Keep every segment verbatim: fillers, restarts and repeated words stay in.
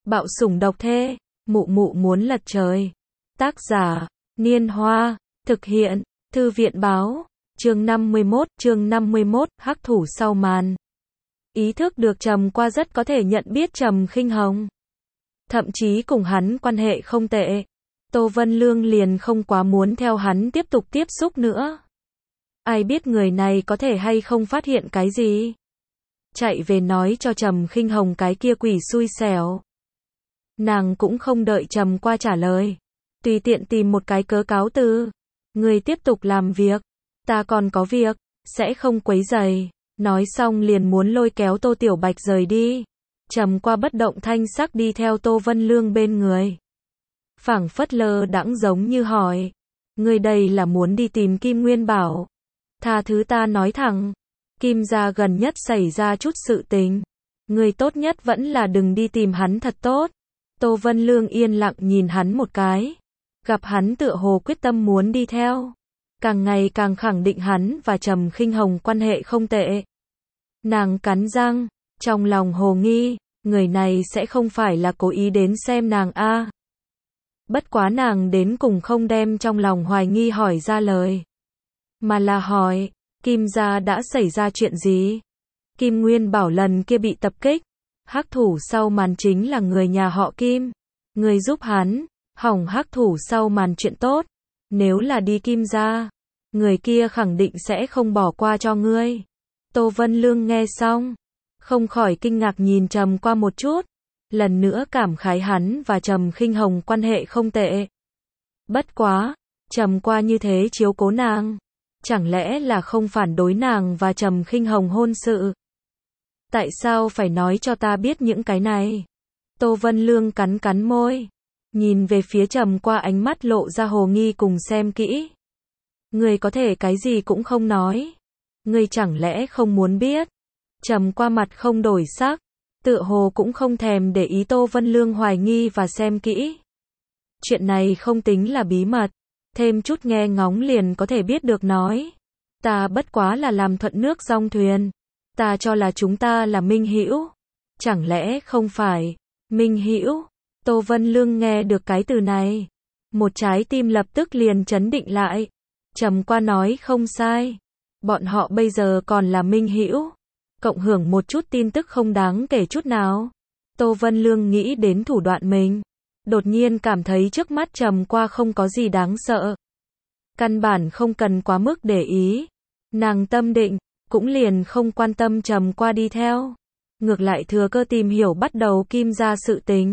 Bạo sủng độc thê, mụ mụ muốn lật trời. Tác giả, Niên Hoa, thực hiện, Thư viện báo, chương năm mươi mốt, chương năm mươi mốt, hắc thủ sau màn. Ý thức được Trầm Qua rất có thể nhận biết Trầm Khinh Hồng. Thậm chí cùng hắn quan hệ không tệ. Tô Vân Lương liền không quá muốn theo hắn tiếp tục tiếp xúc nữa. Ai biết người này có thể hay không phát hiện cái gì. Chạy về nói cho Trầm Khinh Hồng cái kia quỷ xui xẻo. Nàng cũng không đợi Trầm Qua trả lời. Tùy tiện tìm một cái cớ cáo từ. Người tiếp tục làm việc. Ta còn có việc, sẽ không quấy rầy. Nói xong liền muốn lôi kéo Tô Tiểu Bạch rời đi. Trầm Qua bất động thanh sắc đi theo Tô Vân Lương bên người. Phảng phất lơ đãng giống như hỏi. Người đây là muốn đi tìm Kim Nguyên Bảo. Tha thứ ta nói thẳng. Kim gia gần nhất xảy ra chút sự tình. Người tốt nhất vẫn là đừng đi tìm hắn thật tốt. Tô Vân Lương yên lặng nhìn hắn một cái. Gặp hắn tựa hồ quyết tâm muốn đi theo. Càng ngày càng khẳng định hắn và Trầm Khinh Hồng quan hệ không tệ. Nàng cắn răng, trong lòng hồ nghi, người này sẽ không phải là cố ý đến xem nàng a. À. Bất quá nàng đến cùng không đem trong lòng hoài nghi hỏi ra lời. Mà là hỏi, Kim gia đã xảy ra chuyện gì? Kim Nguyên Bảo lần kia bị tập kích. Hắc thủ sau màn chính là người nhà họ Kim. Người giúp hắn, hỏng hắc thủ sau màn chuyện tốt. Nếu là đi Kim gia, người kia khẳng định sẽ không bỏ qua cho ngươi. Tô Vân Lương nghe xong, không khỏi kinh ngạc nhìn Trầm Qua một chút. Lần nữa cảm khái hắn và Trầm Khinh Hồng quan hệ không tệ. Bất quá, Trầm Qua như thế chiếu cố nàng. Chẳng lẽ là không phản đối nàng và Trầm Khinh Hồng hôn sự? Tại sao phải nói cho ta biết những cái này? Tô Vân Lương cắn cắn môi. Nhìn về phía Trầm Qua ánh mắt lộ ra hồ nghi cùng xem kỹ. Người có thể cái gì cũng không nói. Người chẳng lẽ không muốn biết? Trầm Qua mặt không đổi sắc. Tựa hồ cũng không thèm để ý Tô Vân Lương hoài nghi và xem kỹ. Chuyện này không tính là bí mật. Thêm chút nghe ngóng liền có thể biết được nói. Ta bất quá là làm thuận nước dong thuyền. Ta cho là chúng ta là minh hữu. Chẳng lẽ không phải? Minh hữu? Tô Vân Lương nghe được cái từ này. Một trái tim lập tức liền chấn định lại. Trầm Qua nói không sai. Bọn họ bây giờ còn là minh hữu. Cộng hưởng một chút tin tức không đáng kể chút nào. Tô Vân Lương nghĩ đến thủ đoạn mình. Đột nhiên cảm thấy trước mắt Trầm Qua không có gì đáng sợ. Căn bản không cần quá mức để ý. Nàng tâm định, cũng liền không quan tâm Trầm Qua đi theo. Ngược lại thừa cơ tìm hiểu bắt đầu Kim gia sự tình.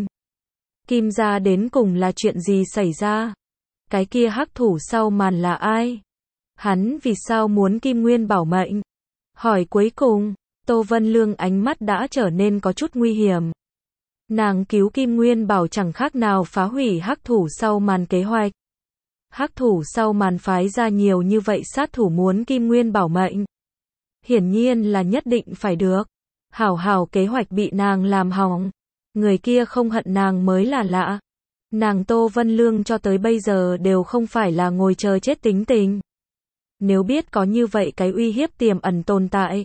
Kim gia đến cùng là chuyện gì xảy ra? Cái kia hắc thủ sau màn là ai? Hắn vì sao muốn Kim Nguyên Bảo mệnh? Hỏi cuối cùng, Tô Vân Lương ánh mắt đã trở nên có chút nguy hiểm. Nàng cứu Kim Nguyên Bảo chẳng khác nào phá hủy hắc thủ sau màn kế hoạch. Hắc thủ sau màn phái ra nhiều như vậy sát thủ muốn Kim Nguyên Bảo mệnh. Hiển nhiên là nhất định phải được. Hảo hảo kế hoạch bị nàng làm hỏng. Người kia không hận nàng mới là lạ. Nàng Tô Vân Lương cho tới bây giờ đều không phải là ngồi chờ chết tính tình. Nếu biết có như vậy cái uy hiếp tiềm ẩn tồn tại,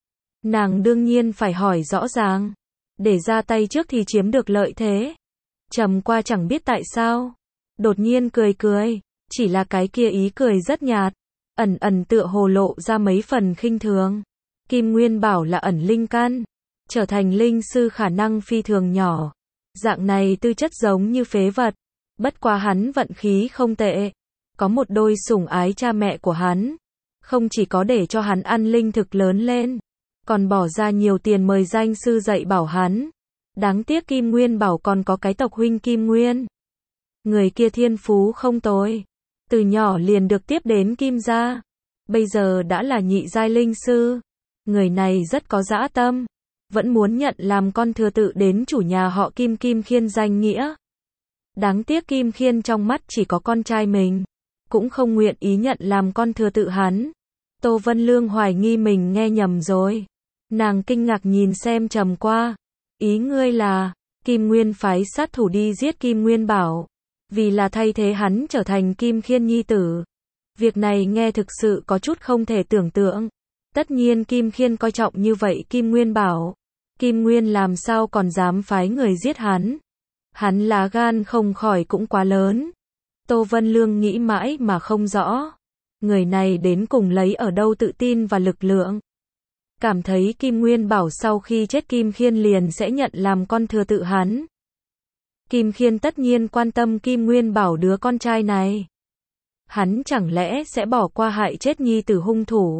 nàng đương nhiên phải hỏi rõ ràng. Để ra tay trước thì chiếm được lợi thế. Trầm Qua chẳng biết tại sao. Đột nhiên cười cười. Chỉ là cái kia ý cười rất nhạt. Ẩn ẩn tựa hồ lộ ra mấy phần khinh thường. Kim Nguyên Bảo là ẩn linh căn. Trở thành linh sư khả năng phi thường nhỏ. Dạng này tư chất giống như phế vật. Bất quá hắn vận khí không tệ. Có một đôi sủng ái cha mẹ của hắn. Không chỉ có để cho hắn ăn linh thực lớn lên. Còn bỏ ra nhiều tiền mời danh sư dạy bảo hắn. Đáng tiếc Kim Nguyên Bảo còn có cái tộc huynh Kim Nguyên. Người kia thiên phú không tồi. Từ nhỏ liền được tiếp đến Kim gia. Bây giờ đã là nhị giai linh sư. Người này rất có dã tâm. Vẫn muốn nhận làm con thừa tự đến chủ nhà họ Kim Kim Khiên danh nghĩa. Đáng tiếc Kim Khiên trong mắt chỉ có con trai mình. Cũng không nguyện ý nhận làm con thừa tự hắn. Tô Vân Lương hoài nghi mình nghe nhầm rồi. Nàng kinh ngạc nhìn xem Trầm Qua. Ý ngươi là, Kim Nguyên phái sát thủ đi giết Kim Nguyên Bảo. Vì là thay thế hắn trở thành Kim Khiên nhi tử. Việc này nghe thực sự có chút không thể tưởng tượng. Tất nhiên Kim Khiên coi trọng như vậy Kim Nguyên Bảo. Kim Nguyên làm sao còn dám phái người giết hắn. Hắn lá gan không khỏi cũng quá lớn. Tô Vân Lương nghĩ mãi mà không rõ. Người này đến cùng lấy ở đâu tự tin và lực lượng. Cảm thấy Kim Nguyên Bảo sau khi chết Kim Khiên liền sẽ nhận làm con thừa tự hắn. Kim Khiên tất nhiên quan tâm Kim Nguyên Bảo đứa con trai này. Hắn chẳng lẽ sẽ bỏ qua hại chết nhi tử hung thủ.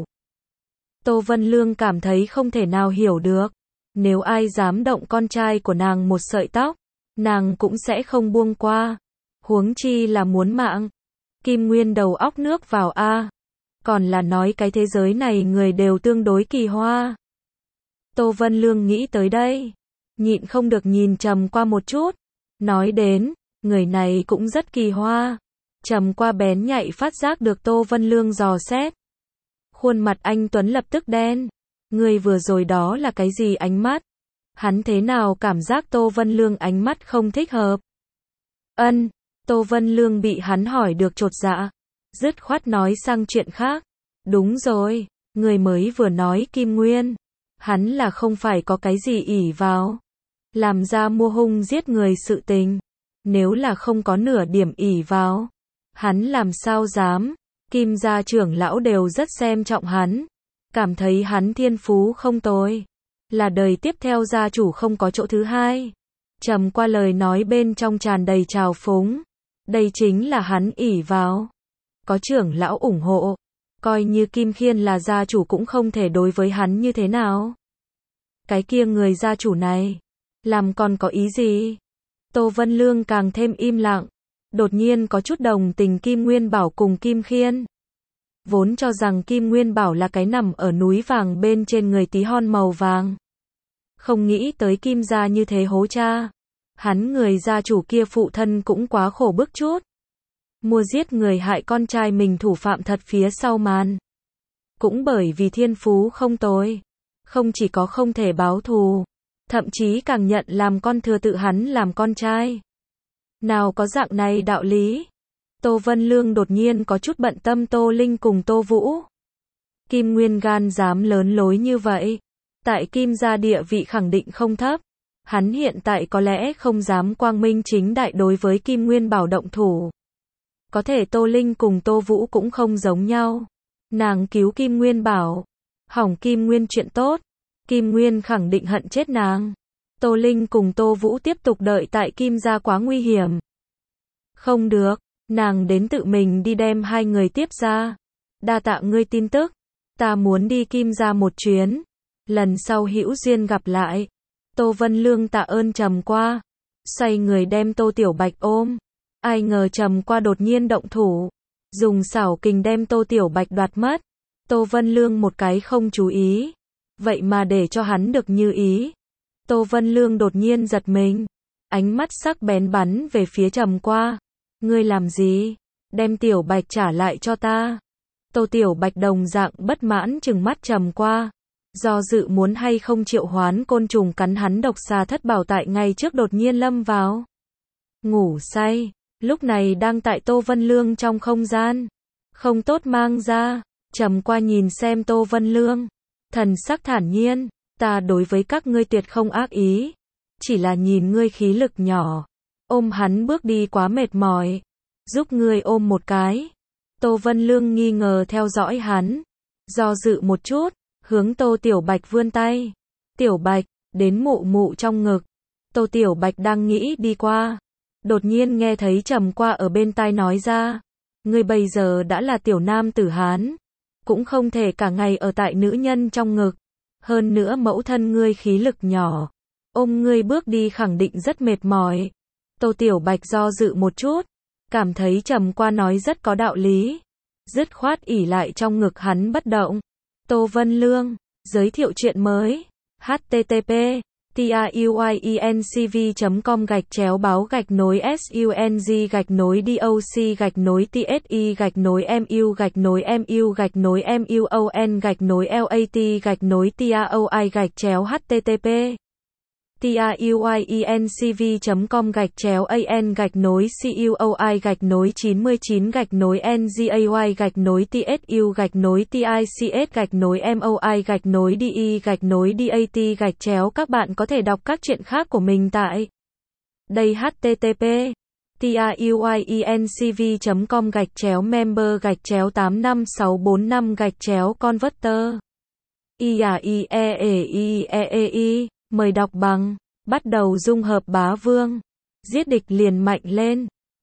Tô Vân Lương cảm thấy không thể nào hiểu được. Nếu ai dám động con trai của nàng một sợi tóc, nàng cũng sẽ không buông qua. Huống chi là muốn mạng. Kim Nguyên đầu óc nước vào a. Còn là nói cái thế giới này người đều tương đối kỳ hoa. Tô Vân Lương nghĩ tới đây, nhịn không được nhìn Trầm Qua một chút. Nói đến, người này cũng rất kỳ hoa. Trầm Qua bén nhạy phát giác được Tô Vân Lương dò xét. Khuôn mặt anh Tuấn lập tức đen. Người vừa rồi đó là cái gì ánh mắt? Hắn thế nào cảm giác Tô Vân Lương ánh mắt không thích hợp? Ân, Tô Vân Lương bị hắn hỏi được chột dạ. Dứt khoát nói sang chuyện khác. Đúng rồi, người mới vừa nói Kim Nguyên. Hắn là không phải có cái gì ỷ vào. Làm ra mua hung giết người sự tình. Nếu là không có nửa điểm ỷ vào. Hắn làm sao dám. Kim gia trưởng lão đều rất xem trọng hắn. Cảm thấy hắn thiên phú không tồi. Là đời tiếp theo gia chủ không có chỗ thứ hai. Trầm Qua lời nói bên trong tràn đầy trào phúng. Đây chính là hắn ỷ vào. Có trưởng lão ủng hộ. Coi như Kim Khiên là gia chủ cũng không thể đối với hắn như thế nào. Cái kia người gia chủ này. Làm còn có ý gì? Tô Vân Lương càng thêm im lặng. Đột nhiên có chút đồng tình Kim Nguyên Bảo cùng Kim Khiên. Vốn cho rằng Kim Nguyên Bảo là cái nằm ở núi vàng bên trên người tí hon màu vàng. Không nghĩ tới Kim gia như thế hố cha. Hắn người gia chủ kia phụ thân cũng quá khổ bức chút. Mua giết người hại con trai mình thủ phạm thật phía sau màn. Cũng bởi vì thiên phú không tồi. Không chỉ có không thể báo thù. Thậm chí càng nhận làm con thừa tự hắn làm con trai. Nào có dạng này đạo lý. Tô Vân Lương đột nhiên có chút bận tâm Tô Linh cùng Tô Vũ. Kim Nguyên gan dám lớn lối như vậy. Tại Kim gia địa vị khẳng định không thấp. Hắn hiện tại có lẽ không dám quang minh chính đại đối với Kim Nguyên Bảo động thủ. Có thể Tô Linh cùng Tô Vũ cũng không giống nhau. Nàng cứu Kim Nguyên Bảo. Hỏng Kim Nguyên chuyện tốt. Kim Nguyên khẳng định hận chết nàng. Tô Linh cùng Tô Vũ tiếp tục đợi tại Kim gia quá nguy hiểm. Không được. Nàng đến tự mình đi đem hai người tiếp ra. Đa tạ ngươi tin tức. Ta muốn đi Kim gia một chuyến. Lần sau hữu duyên gặp lại. Tô Vân Lương tạ ơn Trầm Qua. Xoay người đem Tô Tiểu Bạch ôm. Ai ngờ Trầm Qua đột nhiên động thủ. Dùng xảo kình đem Tô Tiểu Bạch đoạt mất. Tô Vân Lương một cái không chú ý. Vậy mà để cho hắn được như ý. Tô Vân Lương đột nhiên giật mình. Ánh mắt sắc bén bắn về phía Trầm Qua. Ngươi làm gì? Đem Tiểu Bạch trả lại cho ta. Tô Tiểu Bạch đồng dạng bất mãn trừng mắt Trầm Qua. Do dự muốn hay không triệu hoán côn trùng cắn hắn độc xà thất bảo tại ngay trước đột nhiên lâm vào. Ngủ say. Lúc này đang tại Tô Vân Lương trong không gian. Không tốt mang ra. Trầm Qua nhìn xem Tô Vân Lương. Thần sắc thản nhiên. Ta đối với các ngươi tuyệt không ác ý. Chỉ là nhìn ngươi khí lực nhỏ. Ôm hắn bước đi quá mệt mỏi. Giúp ngươi ôm một cái. Tô Vân Lương nghi ngờ theo dõi hắn. Do dự một chút. Hướng Tô Tiểu Bạch vươn tay. Tiểu Bạch, đến mụ mụ trong ngực. Tô Tiểu Bạch đang nghĩ đi qua. Đột nhiên nghe thấy Trầm Qua ở bên tai nói ra. Ngươi bây giờ đã là tiểu nam tử Hán. Cũng không thể cả ngày ở tại nữ nhân trong ngực. Hơn nữa mẫu thân ngươi khí lực nhỏ. Ôm ngươi bước đi khẳng định rất mệt mỏi. Tô Tiểu Bạch do dự một chút. Cảm thấy Trầm Qua nói rất có đạo lý. Dứt khoát ỉ lại trong ngực hắn bất động. Tô Vân Lương, giới thiệu chuyện mới. H T T P truyencv chấm com gạch chéo báo gạch nối sung gạch nối doc gạch nối tsi gạch nối mu gạch nối mu gạch nối muon gạch nối lat gạch nối taoi gạch chéo http truyencv chấm com gạch chéo an gạch nối cuoi gạch nối chín mươi chín gạch nối ngay gạch nối tsu gạch nối tics gạch nối moi gạch nối di gạch nối dat gạch chéo. Các bạn có thể đọc các chuyện khác của mình tại Đây http tiuyencv chấm com gạch chéo member gạch chéo tám năm sáu bốn năm gạch chéo converter. i a i e e i e e i. Mời đọc bằng. Bắt đầu dung hợp bá vương. Giết địch liền mạnh lên.